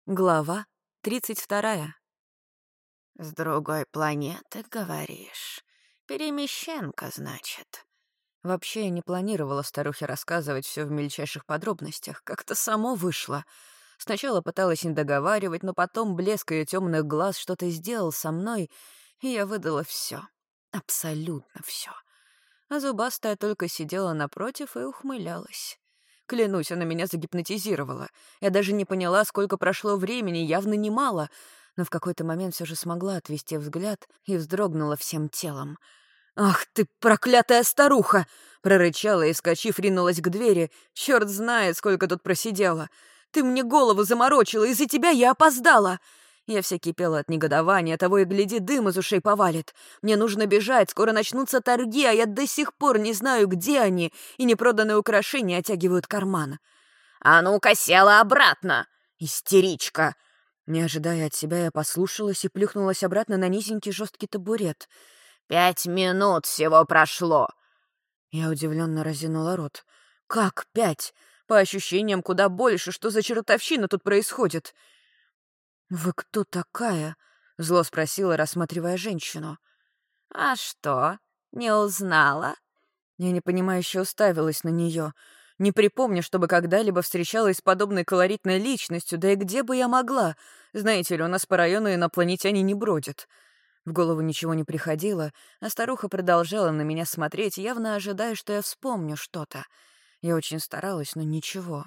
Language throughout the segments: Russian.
Глава 32. «С другой планеты, говоришь? Перемещенка, значит?» Вообще я не планировала старухе рассказывать все в мельчайших подробностях. Как-то само вышло. Сначала пыталась не договаривать, но потом блеск ее темных глаз что-то сделал со мной, и я выдала все, абсолютно все. А зубастая только сидела напротив и ухмылялась. Клянусь, она меня загипнотизировала. Я даже не поняла, сколько прошло времени, явно немало, но в какой-то момент все же смогла отвести взгляд и вздрогнула всем телом. «Ах ты, проклятая старуха!» — прорычала и, вскочив, ринулась к двери. «Чёрт знает, сколько тут просидела! Ты мне голову заморочила, из-за тебя я опоздала!» Я вся кипела от негодования, того и гляди, дым из ушей повалит. Мне нужно бежать, скоро начнутся торги, а я до сих пор не знаю, где они, и непроданные украшения оттягивают карман. «А ну-ка, села обратно!» «Истеричка!» Не ожидая от себя, я послушалась и плюхнулась обратно на низенький жесткий табурет. 5 минут всего прошло!» Я удивленно разинула рот. «Как 5? По ощущениям, куда больше. Что за чертовщина тут происходит?» «Вы кто такая?» — зло спросила, рассматривая женщину. «А что, не узнала?» Я непонимающе уставилась на нее. Не припомню, чтобы когда-либо встречалась с подобной колоритной личностью, да и где бы я могла. Знаете ли, у нас по району инопланетяне не бродят. В голову ничего не приходило, а старуха продолжала на меня смотреть, явно ожидая, что я вспомню что-то. Я очень старалась, но ничего.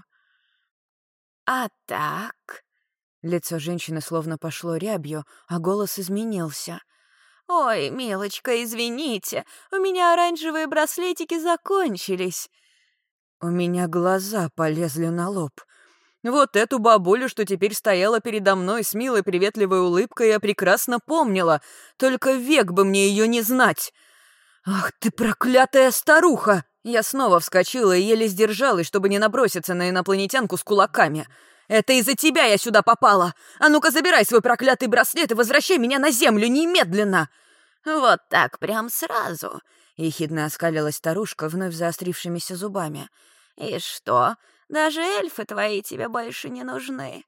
«А так?» Лицо женщины словно пошло рябью, а голос изменился. «Ой, милочка, извините, у меня оранжевые браслетики закончились». У меня глаза полезли на лоб. Вот эту бабулю, что теперь стояла передо мной с милой приветливой улыбкой, я прекрасно помнила, только век бы мне ее не знать. «Ах ты, проклятая старуха!» Я снова вскочила и еле сдержалась, чтобы не наброситься на инопланетянку с кулаками. «Это из-за тебя я сюда попала! А ну-ка забирай свой проклятый браслет и возвращай меня на землю немедленно!» «Вот так прям сразу?» — ехидно оскалилась старушка вновь заострившимися зубами. «И что, даже эльфы твои тебе больше не нужны?»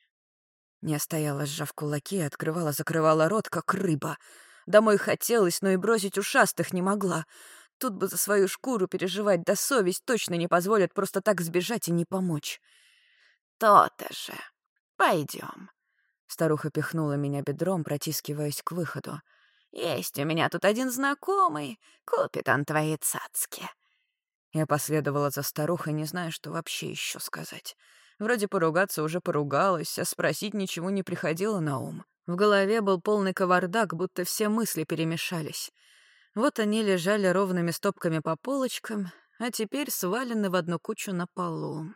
Я стояла, сжав кулаки, открывала-закрывала рот, как рыба. Домой хотелось, но и бросить ушастых не могла. Тут бы за свою шкуру переживать, да совесть точно не позволит просто так сбежать и не помочь. «То-то же. Пойдем. Старуха пихнула меня бедром, протискиваясь к выходу. Есть у меня тут один знакомый, купит он твои цацки». Я последовала за старухой, не зная, что вообще еще сказать. Вроде поругаться уже поругалась, а спросить ничего не приходило на ум. В голове был полный кавардак, будто все мысли перемешались. Вот они лежали ровными стопками по полочкам, а теперь свалены в одну кучу на полу.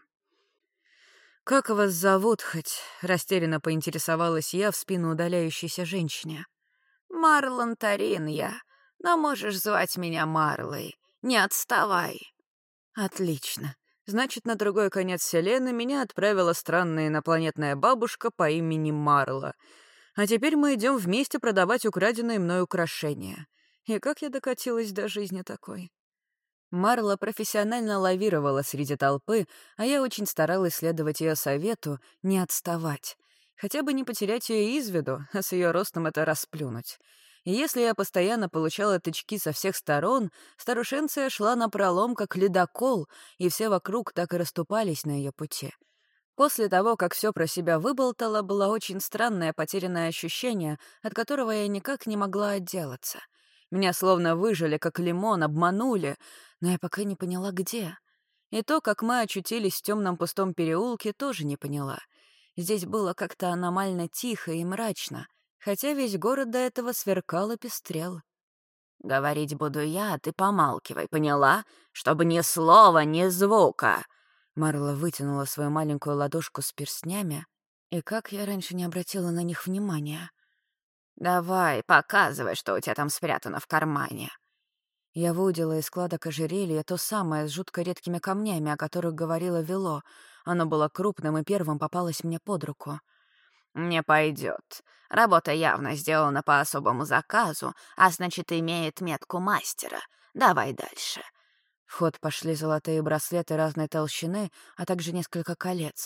«Как вас зовут хоть?» — растерянно поинтересовалась я в спину удаляющейся женщине. «Марлон Тарин я, но можешь звать меня Марлой. Не отставай». «Отлично. Значит, на другой конец вселенной меня отправила странная инопланетная бабушка по имени Марла. А теперь мы идем вместе продавать украденные мной украшения. И как я докатилась до жизни такой?» Марла профессионально лавировала среди толпы, а я очень старалась следовать ее совету не отставать. Хотя бы не потерять ее из виду, а с ее ростом это расплюнуть. И если я постоянно получала тычки со всех сторон, старушенция шла напролом, как ледокол, и все вокруг так и расступались на ее пути. После того, как все про себя выболтала, было очень странное потерянное ощущение, от которого я никак не могла отделаться. Меня словно выжили, как лимон, обманули, но я пока не поняла, где. И то, как мы очутились в темном пустом переулке, тоже не поняла. Здесь было как-то аномально тихо и мрачно, хотя весь город до этого сверкал и пестрел. «Говорить буду я, а ты помалкивай, поняла? Чтобы ни слова, ни звука». Марла вытянула свою маленькую ладошку с перстнями, и как я раньше не обратила на них внимания. «Давай, показывай, что у тебя там спрятано в кармане». Я выудила из складок ожерелья то самое с жутко редкими камнями, о которых говорила Вело. Оно было крупным и первым попалось мне под руку. «Не пойдет. Работа явно сделана по особому заказу, а значит, имеет метку мастера. Давай дальше». В ход пошли золотые браслеты разной толщины, а также несколько колец.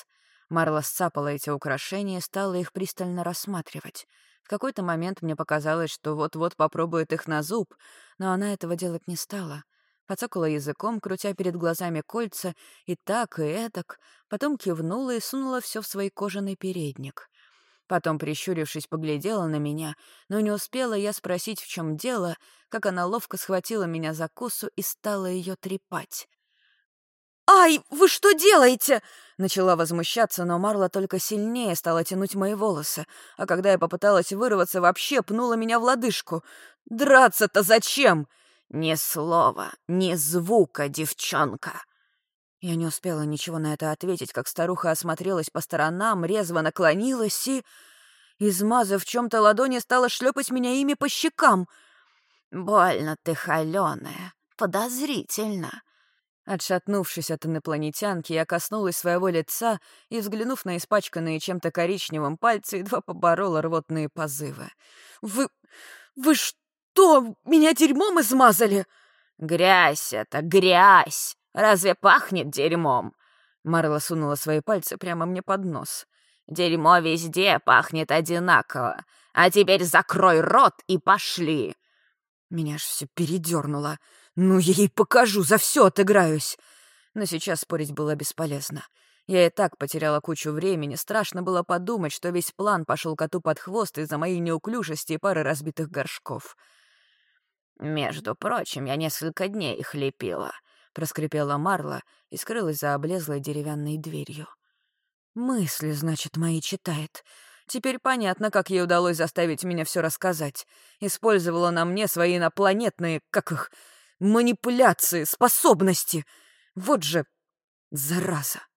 Марла сцапала эти украшения и стала их пристально рассматривать. В какой-то момент мне показалось, что вот-вот попробует их на зуб, но она этого делать не стала. Подцокала языком, крутя перед глазами кольца, и так, и этак, потом кивнула и сунула все в свой кожаный передник. Потом, прищурившись, поглядела на меня, но не успела я спросить, в чем дело, как она ловко схватила меня за косу и стала ее трепать. «Ай, вы что делаете?» Начала возмущаться, но Марла только сильнее стала тянуть мои волосы, а когда я попыталась вырваться, вообще пнула меня в лодыжку. «Драться-то зачем?» «Ни слова, ни звука, девчонка!» Я не успела ничего на это ответить, как старуха осмотрелась по сторонам, резво наклонилась и, измазав чем-то ладони, стала шлепать меня ими по щекам. «Больно ты, холёная, подозрительно!» Отшатнувшись от инопланетянки, я коснулась своего лица и, взглянув на испачканные чем-то коричневым пальцы, едва поборола рвотные позывы. «Вы что, меня дерьмом измазали?» «Грязь это, грязь! Разве пахнет дерьмом?» Марла сунула свои пальцы прямо мне под нос. «Дерьмо везде пахнет одинаково. А теперь закрой рот и пошли!» Меня аж все передернуло. Ну, я ей покажу, за все отыграюсь. Но сейчас спорить было бесполезно. Я и так потеряла кучу времени, страшно было подумать, что весь план пошел коту под хвост из-за моей неуклюжести и пары разбитых горшков. «Между прочим, я несколько дней их лепила», — проскрипела Марла и скрылась за облезлой деревянной дверью. «Мысли, значит, мои читает. Теперь понятно, как ей удалось заставить меня все рассказать. Использовала на мне свои инопланетные, как их, манипуляции, способности. Вот же зараза!»